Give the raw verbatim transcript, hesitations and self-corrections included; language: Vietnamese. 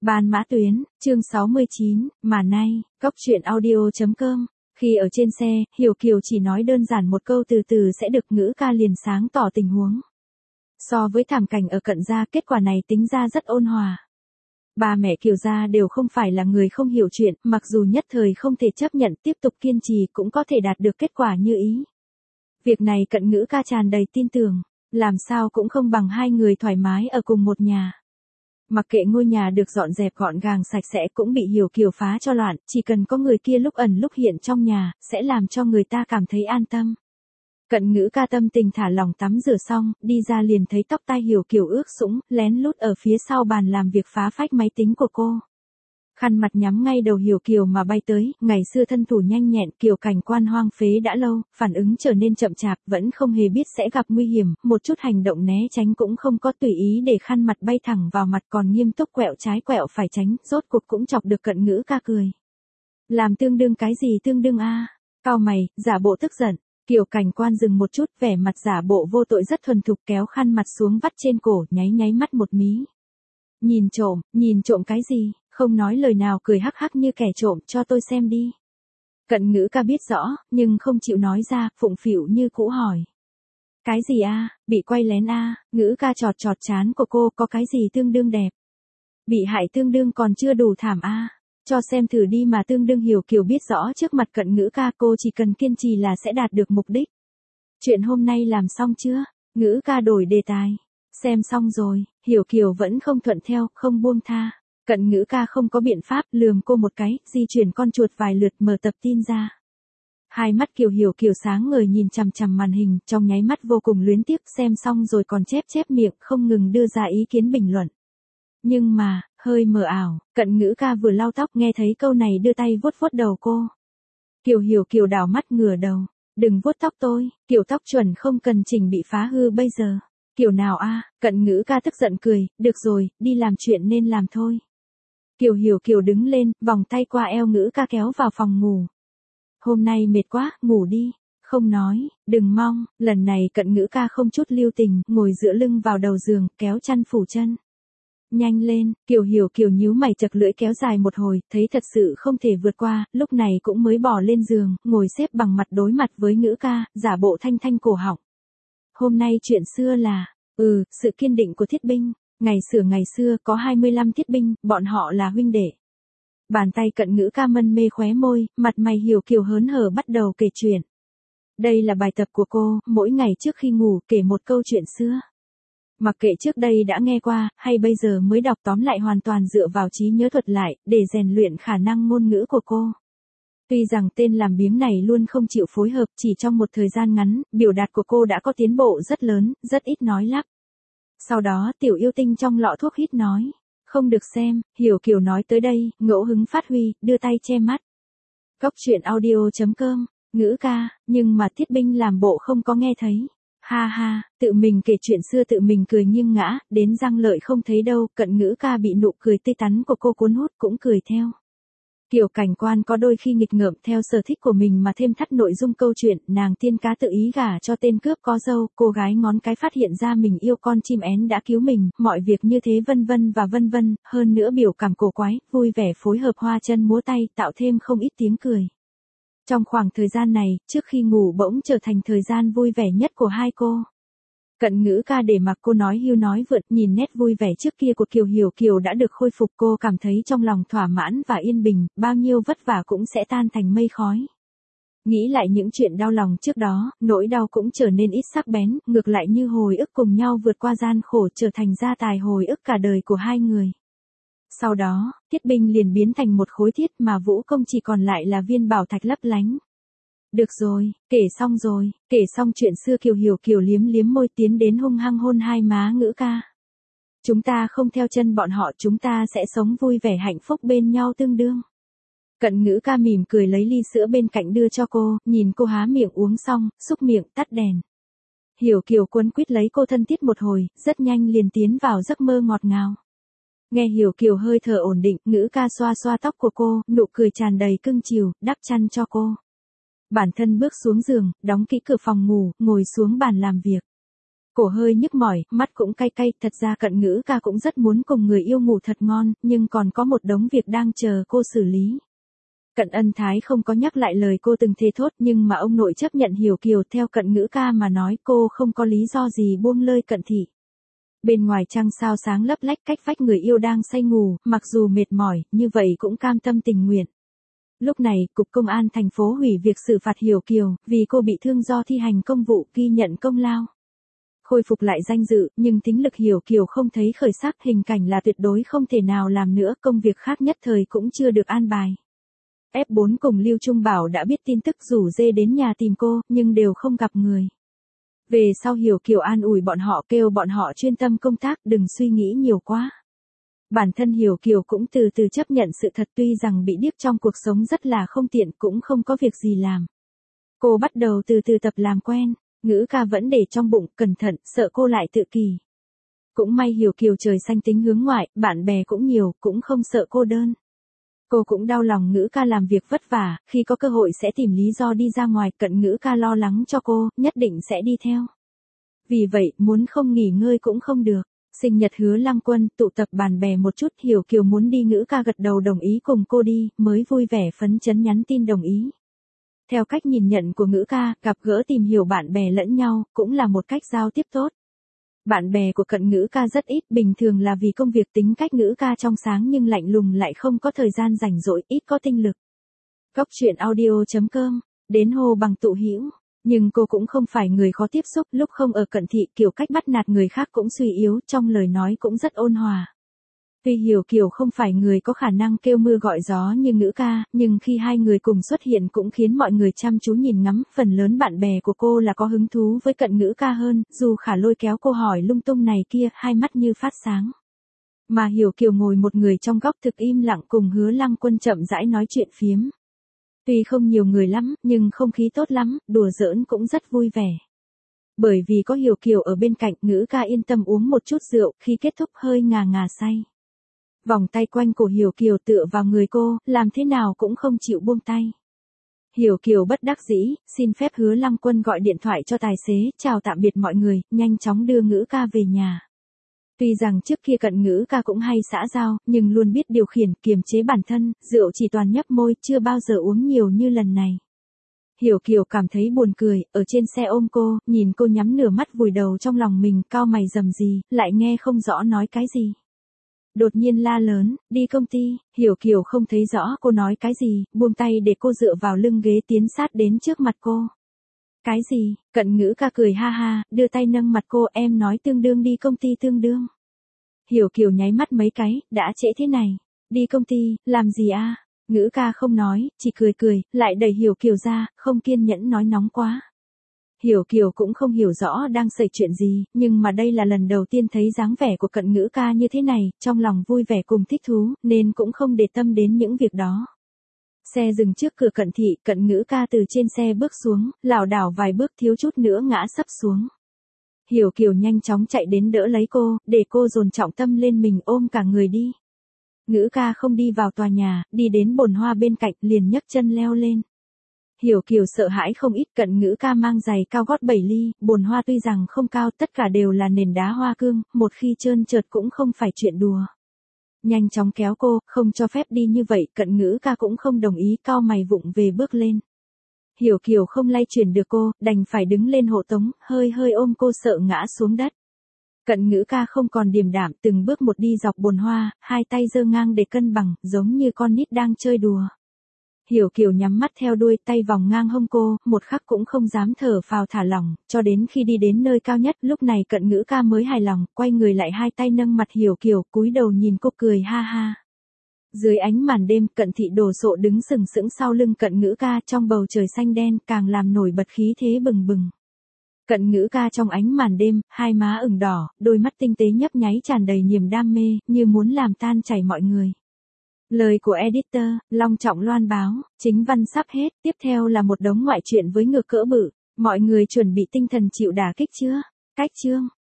Ban Mã Tuyến, chương sáu mươi chín, mà nay, cốc truyện audio chấm com. Khi ở trên xe, Hiểu Kiều chỉ nói đơn giản một câu từ từ sẽ được Ngữ ca liền sáng tỏ tình huống. So với thảm cảnh ở Cận gia, kết quả này tính ra rất ôn hòa. Ba mẹ Kiều gia đều không phải là người không hiểu chuyện, mặc dù nhất thời không thể chấp nhận, tiếp tục kiên trì cũng có thể đạt được kết quả như ý. Việc này Cận Ngữ ca tràn đầy tin tưởng, làm sao cũng không bằng hai người thoải mái ở cùng một nhà. Mặc kệ ngôi nhà được dọn dẹp gọn gàng sạch sẽ cũng bị Hiểu Kiều phá cho loạn, chỉ cần có người kia lúc ẩn lúc hiện trong nhà, sẽ làm cho người ta cảm thấy an tâm. Cận Ngữ ca tâm tình thả lỏng tắm rửa xong, đi ra liền thấy tóc tai Hiểu Kiều ướt sũng, lén lút ở phía sau bàn làm việc phá phách máy tính của cô. Khăn mặt nhắm ngay đầu Hiểu Kiều mà bay tới, ngày xưa thân thủ nhanh nhẹn, Kiều Cảnh Quan hoang phế đã lâu, phản ứng trở nên chậm chạp, vẫn không hề biết sẽ gặp nguy hiểm, một chút hành động né tránh cũng không có, tùy ý để khăn mặt bay thẳng vào mặt, còn nghiêm túc quẹo trái quẹo phải tránh, rốt cuộc cũng chọc được Cận Ngữ ca cười. Làm tương đương cái gì tương đương a? Cau mày, giả bộ tức giận. Kiều Cảnh Quan dừng một chút, vẻ mặt giả bộ vô tội rất thuần thục, kéo khăn mặt xuống vắt trên cổ, nháy nháy mắt một mí. Nhìn trộm, nhìn trộm cái gì? Không nói lời nào, cười hắc hắc như kẻ trộm, cho tôi xem đi. Cận Ngữ ca biết rõ, nhưng không chịu nói ra, phụng phịu như cũ hỏi. Cái gì a? Bị quay lén a? Ngữ ca chọt chọt trán của cô, có cái gì tương đương đẹp? Bị hại tương đương còn chưa đủ thảm a? Cho xem thử đi mà. Tương đương Hiểu Kiều biết rõ trước mặt Cận Ngữ ca cô chỉ cần kiên trì là sẽ đạt được mục đích. Chuyện hôm nay làm xong chưa? Ngữ ca đổi đề tài. Xem xong rồi. Hiểu Kiều vẫn không thuận theo, không buông tha. Cận Ngữ ca không có biện pháp, lườm cô một cái, di chuyển con chuột vài lượt, mở tập tin ra. Hai mắt Kiều Hiểu Kiều sáng ngời nhìn chằm chằm màn hình, trong nháy mắt vô cùng luyến tiếc, xem xong rồi còn chép chép miệng, không ngừng đưa ra ý kiến bình luận. Nhưng mà, hơi mờ ảo, Cận Ngữ ca vừa lau tóc nghe thấy câu này đưa tay vuốt vuốt đầu cô. Kiều Hiểu Kiều đảo mắt ngửa đầu. Đừng vuốt tóc tôi, kiểu tóc chuẩn không cần chỉnh bị phá hư bây giờ. Kiểu nào a? Cận Ngữ ca tức giận cười, được rồi, đi làm chuyện nên làm thôi. Kiều Hiểu Kiều đứng lên, vòng tay qua eo Ngữ ca kéo vào phòng ngủ. Hôm nay mệt quá, ngủ đi. Không nói, đừng mong, lần này Cận Ngữ ca không chút lưu tình, ngồi dựa lưng vào đầu giường, kéo chăn phủ chân. Nhanh lên, Kiều Hiểu Kiều nhíu mày chật lưỡi kéo dài một hồi, thấy thật sự không thể vượt qua, lúc này cũng mới bỏ lên giường, ngồi xếp bằng mặt đối mặt với Ngữ ca, giả bộ thanh thanh cổ họng. Hôm nay chuyện xưa là, ừ, sự kiên định của Thiết Binh. Ngày xưa ngày xưa có hai mươi lăm Thiết Binh, bọn họ là huynh đệ. Bàn tay Cận Ngữ ca mân mê khóe môi, mặt mày Hiểu Kiều hớn hở bắt đầu kể chuyện. Đây là bài tập của cô, mỗi ngày trước khi ngủ kể một câu chuyện xưa. Mặc kệ trước đây đã nghe qua, hay bây giờ mới đọc, tóm lại hoàn toàn dựa vào trí nhớ thuật lại, để rèn luyện khả năng ngôn ngữ của cô. Tuy rằng tên làm biếng này luôn không chịu phối hợp, chỉ trong một thời gian ngắn, biểu đạt của cô đã có tiến bộ rất lớn, rất ít nói lắp. Sau đó tiểu yêu tinh trong lọ thuốc hít nói. Không được xem, Hiểu Kiều nói tới đây, ngẫu hứng phát huy, đưa tay che mắt. Cốc truyện audio chấm com, Ngữ ca, nhưng mà Thiết Binh làm bộ không có nghe thấy. Ha ha, tự mình kể chuyện xưa tự mình cười nghiêng ngã, đến răng lợi không thấy đâu. Cận Ngữ ca bị nụ cười tươi tắn của cô cuốn hút cũng cười theo. Kiều Cảnh Quan có đôi khi nghịch ngợm theo sở thích của mình mà thêm thắt nội dung câu chuyện, nàng tiên cá tự ý gả cho tên cướp có dâu, cô gái ngón cái phát hiện ra mình yêu con chim én đã cứu mình, mọi việc như thế vân vân và vân vân, hơn nữa biểu cảm cổ quái, vui vẻ phối hợp hoa chân múa tay, tạo thêm không ít tiếng cười. Trong khoảng thời gian này, trước khi ngủ bỗng trở thành thời gian vui vẻ nhất của hai cô. Cận Ngữ ca để mặc cô nói hưu nói vượt, nhìn nét vui vẻ trước kia của Kiều Hiểu Kiều đã được khôi phục, cô cảm thấy trong lòng thỏa mãn và yên bình, bao nhiêu vất vả cũng sẽ tan thành mây khói. Nghĩ lại những chuyện đau lòng trước đó, nỗi đau cũng trở nên ít sắc bén, ngược lại như hồi ức cùng nhau vượt qua gian khổ, trở thành gia tài hồi ức cả đời của hai người. Sau đó, Thiết Binh liền biến thành một khối thiết mà vũ công chỉ còn lại là viên bảo thạch lấp lánh. Được rồi, kể xong rồi, kể xong chuyện xưa Kiều Hiểu Kiều liếm liếm môi tiến đến hung hăng hôn hai má Ngữ ca. Chúng ta không theo chân bọn họ, chúng ta sẽ sống vui vẻ hạnh phúc bên nhau tương đương. Cận Ngữ ca mỉm cười lấy ly sữa bên cạnh đưa cho cô, nhìn cô há miệng uống xong, xúc miệng tắt đèn. Hiểu Kiều quấn quýt lấy cô thân thiết một hồi, rất nhanh liền tiến vào giấc mơ ngọt ngào. Nghe Hiểu Kiều hơi thở ổn định, Ngữ ca xoa xoa tóc của cô, nụ cười tràn đầy cưng chiều, đắp chăn cho cô. Bản thân bước xuống giường, đóng kỹ cửa phòng ngủ, ngồi xuống bàn làm việc. Cổ hơi nhức mỏi, mắt cũng cay cay, thật ra Cận Ngữ ca cũng rất muốn cùng người yêu ngủ thật ngon, nhưng còn có một đống việc đang chờ cô xử lý. Cận Ân Thái không có nhắc lại lời cô từng thề thốt, nhưng mà ông nội chấp nhận Hiểu Kiều, theo Cận Ngữ ca mà nói cô không có lý do gì buông lơi Cận thị. Bên ngoài trăng sao sáng lấp lách, cách vách người yêu đang say ngủ, mặc dù mệt mỏi, như vậy cũng cam tâm tình nguyện. Lúc này, Cục Công an thành phố hủy việc xử phạt Hiểu Kiều, vì cô bị thương do thi hành công vụ, ghi nhận công lao. Khôi phục lại danh dự, nhưng tính lực Hiểu Kiều không thấy khởi sắc, hình cảnh là tuyệt đối không thể nào làm nữa, công việc khác nhất thời cũng chưa được an bài. ép bốn cùng Lưu Trung Bảo đã biết tin tức rủ dê đến nhà tìm cô, nhưng đều không gặp người. Về sau Hiểu Kiều an ủi bọn họ, kêu bọn họ chuyên tâm công tác, đừng suy nghĩ nhiều quá. Bản thân Hiểu Kiều cũng từ từ chấp nhận sự thật, tuy rằng bị điếc trong cuộc sống rất là không tiện, cũng không có việc gì làm. Cô bắt đầu từ từ tập làm quen, Ngữ ca vẫn để trong bụng, cẩn thận, sợ cô lại tự kỷ. Cũng may Hiểu Kiều trời xanh tính hướng ngoại, bạn bè cũng nhiều, cũng không sợ cô đơn. Cô cũng đau lòng Ngữ ca làm việc vất vả, khi có cơ hội sẽ tìm lý do đi ra ngoài, Cận Ngữ ca lo lắng cho cô, nhất định sẽ đi theo. Vì vậy, muốn không nghỉ ngơi cũng không được. Sinh nhật Hứa Lăng Quân, tụ tập bạn bè một chút, Hiểu Kiều muốn đi, Ngữ ca gật đầu đồng ý cùng cô đi, mới vui vẻ phấn chấn nhắn tin đồng ý. Theo cách nhìn nhận của Ngữ ca, gặp gỡ tìm hiểu bạn bè lẫn nhau, cũng là một cách giao tiếp tốt. Bạn bè của Cận Ngữ ca rất ít, bình thường là vì công việc, tính cách Ngữ ca trong sáng nhưng lạnh lùng, lại không có thời gian rảnh rỗi, ít có tinh lực. Góc truyện audio chấm com, đến hồ bằng tụ hữu. Nhưng cô cũng không phải người khó tiếp xúc, lúc không ở Cận thị, kiểu cách bắt nạt người khác cũng suy yếu, trong lời nói cũng rất ôn hòa. Tuy Hiểu Kiều không phải người có khả năng kêu mưa gọi gió như Ngữ ca, nhưng khi hai người cùng xuất hiện cũng khiến mọi người chăm chú nhìn ngắm, phần lớn bạn bè của cô là có hứng thú với Cận Ngữ ca hơn, dù Khả lôi kéo cô hỏi lung tung này kia, hai mắt như phát sáng. Mà Hiểu Kiều ngồi một người trong góc thực im lặng cùng Hứa Lăng Quân chậm rãi nói chuyện phiếm. Tuy không nhiều người lắm, nhưng không khí tốt lắm, đùa giỡn cũng rất vui vẻ. Bởi vì có Hiểu Kiều ở bên cạnh, Ngữ ca yên tâm uống một chút rượu, khi kết thúc hơi ngà ngà say. Vòng tay quanh cổ Hiểu Kiều tựa vào người cô, làm thế nào cũng không chịu buông tay. Hiểu Kiều bất đắc dĩ, xin phép Hứa Lăng Quân gọi điện thoại cho tài xế, chào tạm biệt mọi người, nhanh chóng đưa Ngữ ca về nhà. Tuy rằng trước kia Cận Ngữ ca cũng hay xã giao, nhưng luôn biết điều khiển, kiềm chế bản thân, rượu chỉ toàn nhấp môi, chưa bao giờ uống nhiều như lần này. Hiểu Kiều cảm thấy buồn cười, ở trên xe ôm cô, nhìn cô nhắm nửa mắt vùi đầu trong lòng mình, cau mày rầm gì, lại nghe không rõ nói cái gì. Đột nhiên la lớn, đi công ty, Hiểu Kiều không thấy rõ cô nói cái gì, buông tay để cô dựa vào lưng ghế tiến sát đến trước mặt cô. Cái gì? Cận Ngữ ca cười ha ha, đưa tay nâng mặt cô, em nói tương đương đi công ty tương đương. Hiểu Kiều nháy mắt mấy cái, đã trễ thế này. Đi công ty, làm gì a? Ngữ ca không nói, chỉ cười cười, lại đẩy Hiểu Kiều ra, không kiên nhẫn nói nóng quá. Hiểu Kiều cũng không hiểu rõ đang xảy chuyện gì, nhưng mà đây là lần đầu tiên thấy dáng vẻ của Cận Ngữ ca như thế này, trong lòng vui vẻ cùng thích thú, nên cũng không để tâm đến những việc đó. Xe dừng trước cửa Cận thị, Cận Ngữ ca từ trên xe bước xuống, lảo đảo vài bước thiếu chút nữa ngã sấp xuống. Hiểu Kiều nhanh chóng chạy đến đỡ lấy cô, để cô dồn trọng tâm lên mình, ôm cả người đi. Ngữ ca không đi vào tòa nhà, đi đến bồn hoa bên cạnh, liền nhấc chân leo lên. Hiểu Kiều sợ hãi không ít, Cận Ngữ ca mang giày cao gót bảy ly, bồn hoa tuy rằng không cao, tất cả đều là nền đá hoa cương, một khi trơn trượt cũng không phải chuyện đùa. Nhanh chóng kéo cô, không cho phép đi như vậy, Cận Ngữ ca cũng không đồng ý, cau mày vụng về bước lên. Hiểu Kiều không lay chuyển được cô, đành phải đứng lên hộ tống, hơi hơi ôm cô sợ ngã xuống đất. Cận Ngữ ca không còn điềm đạm, từng bước một đi dọc bồn hoa, hai tay giơ ngang để cân bằng, giống như con nít đang chơi đùa. Hiểu Kiều nhắm mắt theo đuôi, tay vòng ngang hông cô, một khắc cũng không dám thở phào thả lỏng, cho đến khi đi đến nơi cao nhất, lúc này Cận Ngữ ca mới hài lòng, quay người lại hai tay nâng mặt Hiểu Kiều, cúi đầu nhìn cô cười ha ha. Dưới ánh màn đêm, Cận thị đồ sộ đứng sừng sững sau lưng Cận Ngữ ca, trong bầu trời xanh đen, càng làm nổi bật khí thế bừng bừng. Cận Ngữ ca trong ánh màn đêm, hai má ửng đỏ, đôi mắt tinh tế nhấp nháy tràn đầy niềm đam mê, như muốn làm tan chảy mọi người. Lời của editor, long trọng loan báo, chính văn sắp hết, tiếp theo là một đống ngoại truyện với ngược cỡ bự. Mọi người chuẩn bị tinh thần chịu đả kích chưa? Cách chương.